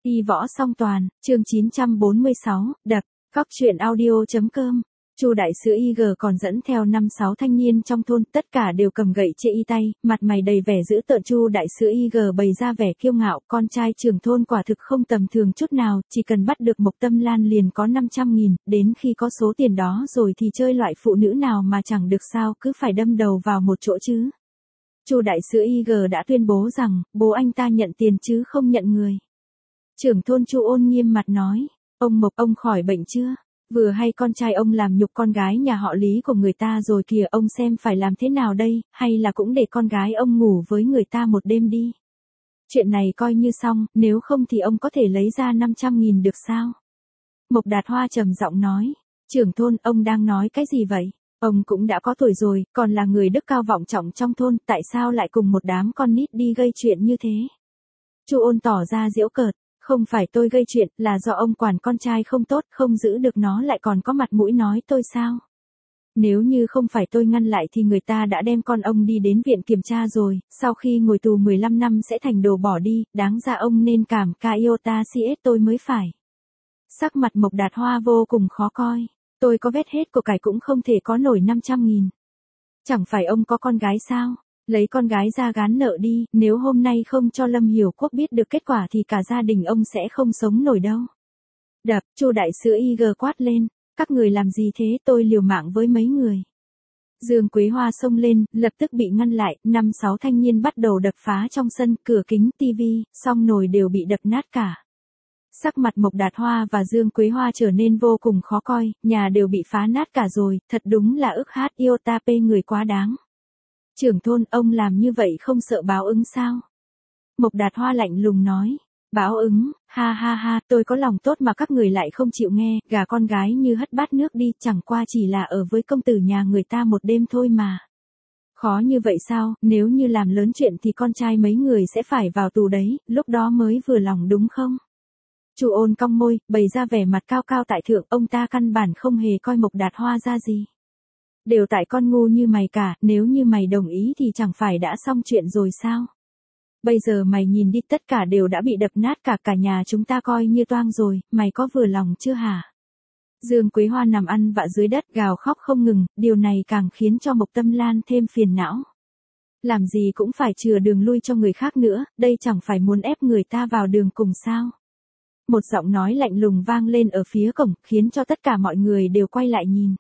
Y võ song toàn, chương 946, đập, Cóc truyện audio.com. Chu đại sứ IG còn dẫn theo 5-6 thanh niên trong thôn, tất cả đều cầm gậy chê y tay, mặt mày đầy vẻ dữ tợn. Chu đại sứ IG bày ra vẻ kiêu ngạo, con trai trưởng thôn quả thực không tầm thường chút nào, chỉ cần bắt được Mộc Tâm Lan liền có 500.000, đến khi có số tiền đó rồi thì chơi loại phụ nữ nào mà chẳng được sao, cứ phải đâm đầu vào một chỗ chứ. Chu đại sứ IG đã tuyên bố rằng, bố anh ta nhận tiền chứ không nhận người. Trưởng thôn Chu Ôn nghiêm mặt nói, ông Mộc, ông khỏi bệnh chưa? Vừa hay con trai ông làm nhục con gái nhà họ Lý của người ta rồi kìa, ông xem phải làm thế nào đây, hay là cũng để con gái ông ngủ với người ta một đêm đi. Chuyện này coi như xong, nếu không thì ông có thể lấy ra 500.000 được sao? Mộc Đạt Hoa trầm giọng nói, trưởng thôn, ông đang nói cái gì vậy? Ông cũng đã có tuổi rồi, còn là người đức cao vọng trọng trong thôn, tại sao lại cùng một đám con nít đi gây chuyện như thế? Chu Ôn tỏ ra giễu cợt. Không phải tôi gây chuyện, là do ông quản con trai không tốt, không giữ được nó lại còn có mặt mũi nói tôi sao? Nếu như không phải tôi ngăn lại thì người ta đã đem con ông đi đến viện kiểm tra rồi, sau khi ngồi tù 15 năm sẽ thành đồ bỏ đi, đáng ra ông nên cảm ca iota CS tôi mới phải. Sắc mặt Mộc Đạt Hoa vô cùng khó coi, tôi có vét hết của cải cũng không thể có nổi 500.000. Chẳng phải ông có con gái sao? Lấy con gái ra gán nợ đi, nếu hôm nay không cho Lâm Hiểu Quốc biết được kết quả thì cả gia đình ông sẽ không sống nổi đâu. Đập, Chu đại sứ IG quát lên, các người làm gì thế, tôi liều mạng với mấy người. Dương Quế Hoa xông lên, lập tức bị ngăn lại, 5-6 thanh niên bắt đầu đập phá trong sân, cửa kính, tivi, song nồi đều bị đập nát cả. Sắc mặt Mộc Đạt Hoa và Dương Quế Hoa trở nên vô cùng khó coi, nhà đều bị phá nát cả rồi, thật đúng là ức hát iota p người quá đáng. Trưởng thôn, ông làm như vậy không sợ báo ứng sao? Mộc Đạt Hoa lạnh lùng nói, báo ứng, ha ha ha, tôi có lòng tốt mà các người lại không chịu nghe, gả con gái như hất bát nước đi, chẳng qua chỉ là ở với công tử nhà người ta một đêm thôi mà. Khó như vậy sao, nếu như làm lớn chuyện thì con trai mấy người sẽ phải vào tù đấy, lúc đó mới vừa lòng đúng không? Chu Ôn cong môi, bày ra vẻ mặt cao cao tại thượng, ông ta căn bản không hề coi Mộc Đạt Hoa ra gì. Đều tại con ngu như mày cả, nếu như mày đồng ý thì chẳng phải đã xong chuyện rồi sao? Bây giờ mày nhìn đi, tất cả đều đã bị đập nát cả nhà chúng ta coi như toang rồi, mày có vừa lòng chưa hả? Dương Quế Hoa nằm ăn vạ dưới đất gào khóc không ngừng, điều này càng khiến cho Mộc Tâm Lan thêm phiền não. Làm gì cũng phải chừa đường lui cho người khác nữa, đây chẳng phải muốn ép người ta vào đường cùng sao? Một giọng nói lạnh lùng vang lên ở phía cổng, khiến cho tất cả mọi người đều quay lại nhìn.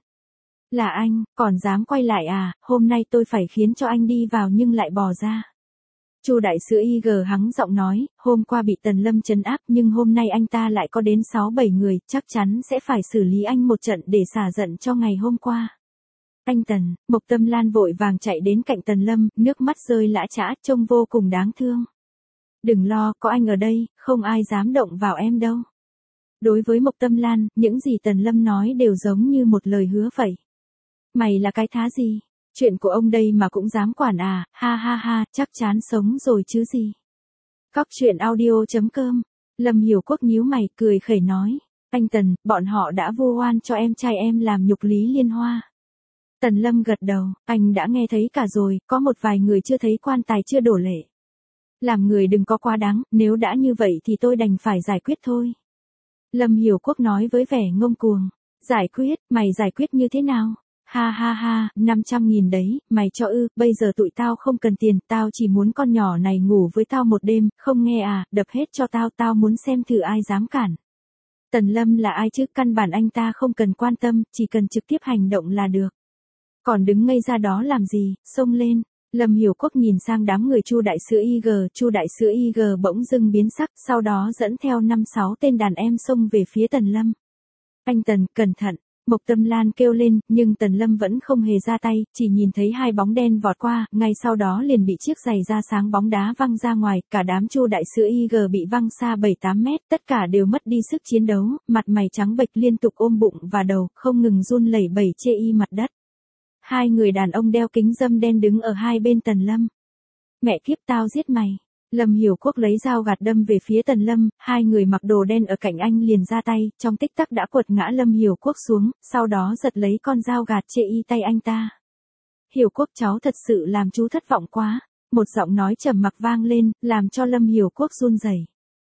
Là anh, còn dám quay lại à, hôm nay tôi phải khiến cho anh đi vào nhưng lại bỏ ra. Chu đại sứ IG hắng giọng nói, hôm qua bị Tần Lâm trấn áp nhưng hôm nay anh ta lại có đến 6-7 người, chắc chắn sẽ phải xử lý anh một trận để xả giận cho ngày hôm qua. Anh Tần, Mộc Tâm Lan vội vàng chạy đến cạnh Tần Lâm, nước mắt rơi lã chã, trông vô cùng đáng thương. Đừng lo, có anh ở đây, không ai dám động vào em đâu. Đối với Mộc Tâm Lan, những gì Tần Lâm nói đều giống như một lời hứa vậy. Mày là cái thá gì? Chuyện của ông đây mà cũng dám quản à, ha ha ha, chắc chán sống rồi chứ gì. Cóc truyện audio.com. Lâm Hiểu Quốc nhíu mày, cười khẩy nói, anh Tần, bọn họ đã vu oan cho em trai em làm nhục Lý Liên Hoa. Tần Lâm gật đầu, anh đã nghe thấy cả rồi, có một vài người chưa thấy quan tài chưa đổ lệ. Làm người đừng có quá đáng, nếu đã như vậy thì tôi đành phải giải quyết thôi. Lâm Hiểu Quốc nói với vẻ ngông cuồng, giải quyết, mày giải quyết như thế nào? Ha ha ha, 500.000 đấy, mày cho ư, bây giờ tụi tao không cần tiền, tao chỉ muốn con nhỏ này ngủ với tao một đêm, không nghe à, đập hết cho tao, tao muốn xem thử ai dám cản. Tần Lâm là ai chứ, căn bản anh ta không cần quan tâm, chỉ cần trực tiếp hành động là được. Còn đứng ngây ra đó làm gì, xông lên. Lâm Hiểu Quốc nhìn sang đám người Chu đại sứ Chu đại sứ IG bỗng dưng biến sắc, sau đó dẫn theo 5-6 tên đàn em xông về phía Tần Lâm. Anh Tần, cẩn thận. Mộc Tâm Lan kêu lên, nhưng Tần Lâm vẫn không hề ra tay, chỉ nhìn thấy hai bóng đen vọt qua, ngay sau đó liền bị chiếc giày da sáng bóng đá văng ra ngoài, cả đám Chu đại sứ IG bị văng xa 7-8 mét, tất cả đều mất đi sức chiến đấu, mặt mày trắng bệch liên tục ôm bụng và đầu, không ngừng run lẩy bẩy chê y mặt đất. Hai người đàn ông đeo kính râm đen đứng ở hai bên Tần Lâm. Mẹ kiếp, tao giết mày. Lâm Hiểu Quốc lấy dao gạt đâm về phía Tần Lâm, hai người mặc đồ đen ở cạnh anh liền ra tay, trong tích tắc đã quật ngã Lâm Hiểu Quốc xuống, sau đó giật lấy con dao gạt chê y tay anh ta. Hiểu Quốc, cháu thật sự làm chú thất vọng quá. Một giọng nói trầm mặc vang lên, làm cho Lâm Hiểu Quốc run rẩy.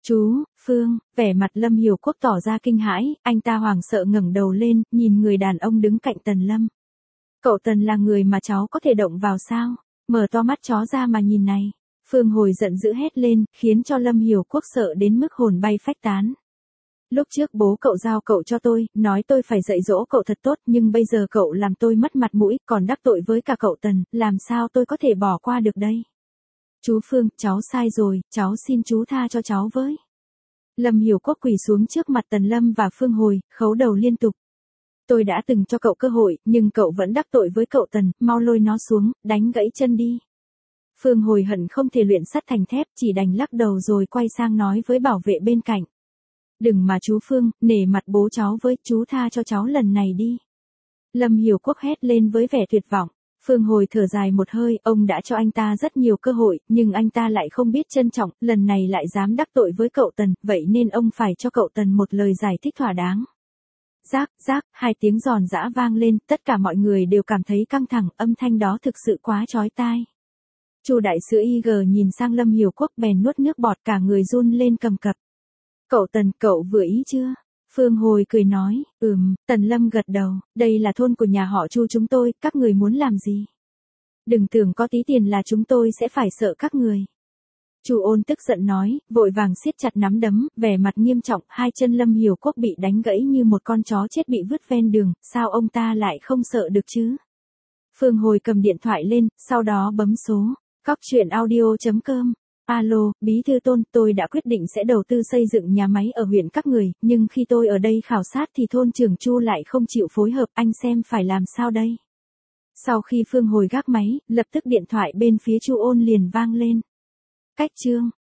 Chú, Phương, vẻ mặt Lâm Hiểu Quốc tỏ ra kinh hãi, anh ta hoảng sợ ngẩng đầu lên, nhìn người đàn ông đứng cạnh Tần Lâm. Cậu Tần là người mà cháu có thể động vào sao? Mở to mắt chó ra mà nhìn này. Phương Hồi giận dữ hét lên, khiến cho Lâm Hiểu Quốc sợ đến mức hồn bay phách tán. Lúc trước bố cậu giao cậu cho tôi, nói tôi phải dạy dỗ cậu thật tốt, nhưng bây giờ cậu làm tôi mất mặt mũi, còn đắc tội với cả cậu Tần, làm sao tôi có thể bỏ qua được đây? Chú Phương, cháu sai rồi, cháu xin chú tha cho cháu với. Lâm Hiểu Quốc quỳ xuống trước mặt Tần Lâm và Phương Hồi, khấu đầu liên tục. Tôi đã từng cho cậu cơ hội, nhưng cậu vẫn đắc tội với cậu Tần, mau lôi nó xuống, đánh gãy chân đi. Phương Hồi hận không thể luyện sắt thành thép, chỉ đành lắc đầu rồi quay sang nói với bảo vệ bên cạnh. Đừng mà chú Phương, nể mặt bố cháu với, chú tha cho cháu lần này đi. Lâm Hiểu Quốc hét lên với vẻ tuyệt vọng. Phương Hồi thở dài một hơi, ông đã cho anh ta rất nhiều cơ hội, nhưng anh ta lại không biết trân trọng, lần này lại dám đắc tội với cậu Tần, vậy nên ông phải cho cậu Tần một lời giải thích thỏa đáng. Rác, rác, hai tiếng giòn giã vang lên, tất cả mọi người đều cảm thấy căng thẳng, âm thanh đó thực sự quá chói tai. Chu đại sứ IG nhìn sang Lâm Hiểu Quốc bèn nuốt nước bọt, cả người run lên cầm cập. Cậu Tần, cậu vừa ý chưa? Phương Hồi cười nói, Tần Lâm gật đầu, đây là thôn của nhà họ Chu chúng tôi, các người muốn làm gì? Đừng tưởng có tí tiền là chúng tôi sẽ phải sợ các người. Chu Ôn tức giận nói, vội vàng siết chặt nắm đấm, vẻ mặt nghiêm trọng, hai chân Lâm Hiểu Quốc bị đánh gãy như một con chó chết bị vứt ven đường, sao ông ta lại không sợ được chứ? Phương Hồi cầm điện thoại lên, sau đó bấm số. Coctruyện.audio.com. Alo, Bí thư Tôn, tôi đã quyết định sẽ đầu tư xây dựng nhà máy ở huyện các người, nhưng khi tôi ở đây khảo sát thì thôn trưởng Chu lại không chịu phối hợp, anh xem phải làm sao đây? Sau khi Phương Hồi gác máy, lập tức điện thoại bên phía Chu Ôn liền vang lên. Cách chương